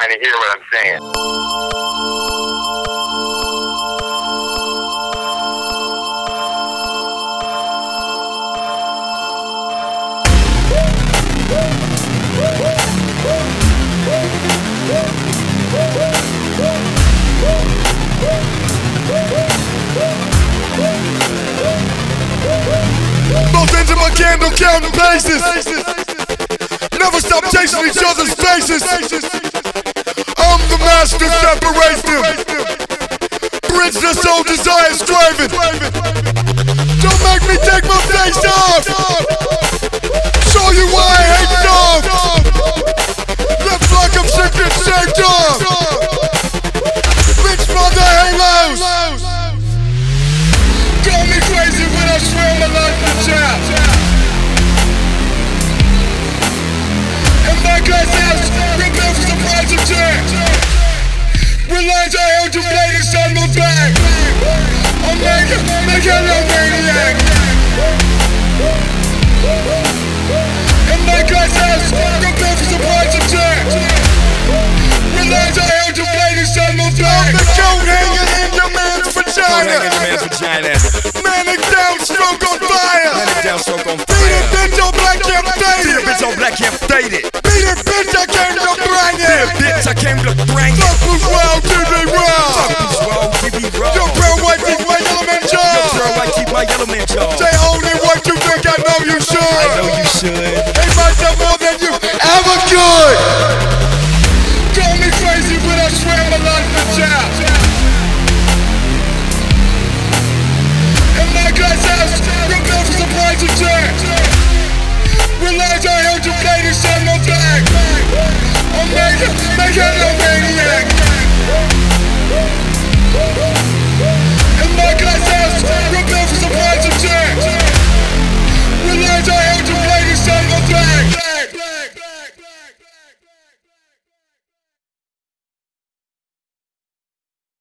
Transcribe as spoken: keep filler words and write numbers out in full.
trying to hear what I'm saying. Both ends of my candle counting paces. Never stop chasing each other's faces. I'm the master, separates them. Bridge the soul desires craving. Don't make me take my face off. Show you why I hate love. Left like I'm sick and shaved off. Bitch mother halos. Call me crazy when I swear my life is child. In my glass house, rebel for the price of change. Reliance I held to play this on my back. I'll make it, make it a maniac. In my glass house, rebel for the price of change. Reliance I held to play this on my back. I'm the coat hanging in your man's vagina. Manic downstroke on fire. Manic downstroke on fire. Beat it, bitch, on black, can't fade Beat it. it, bitch, on black, can't fade it. Beat it, bitch, I came to bring it. Beat it, bitch, I came to bring it. Fuck who's wrong, T V wrong. Fuck who's wrong, T V wrong. Yo, bro, white, keep my yellow man Yo, jaw. bro, I keep my yellow man jaw. Say only what you think, I know you should. I know you should. Hate myself more than you ever could. Call me crazy, but I swear my life is child. In my glass house, rebel for the price of change. Realize I held you play this on my back. I'll make it, make it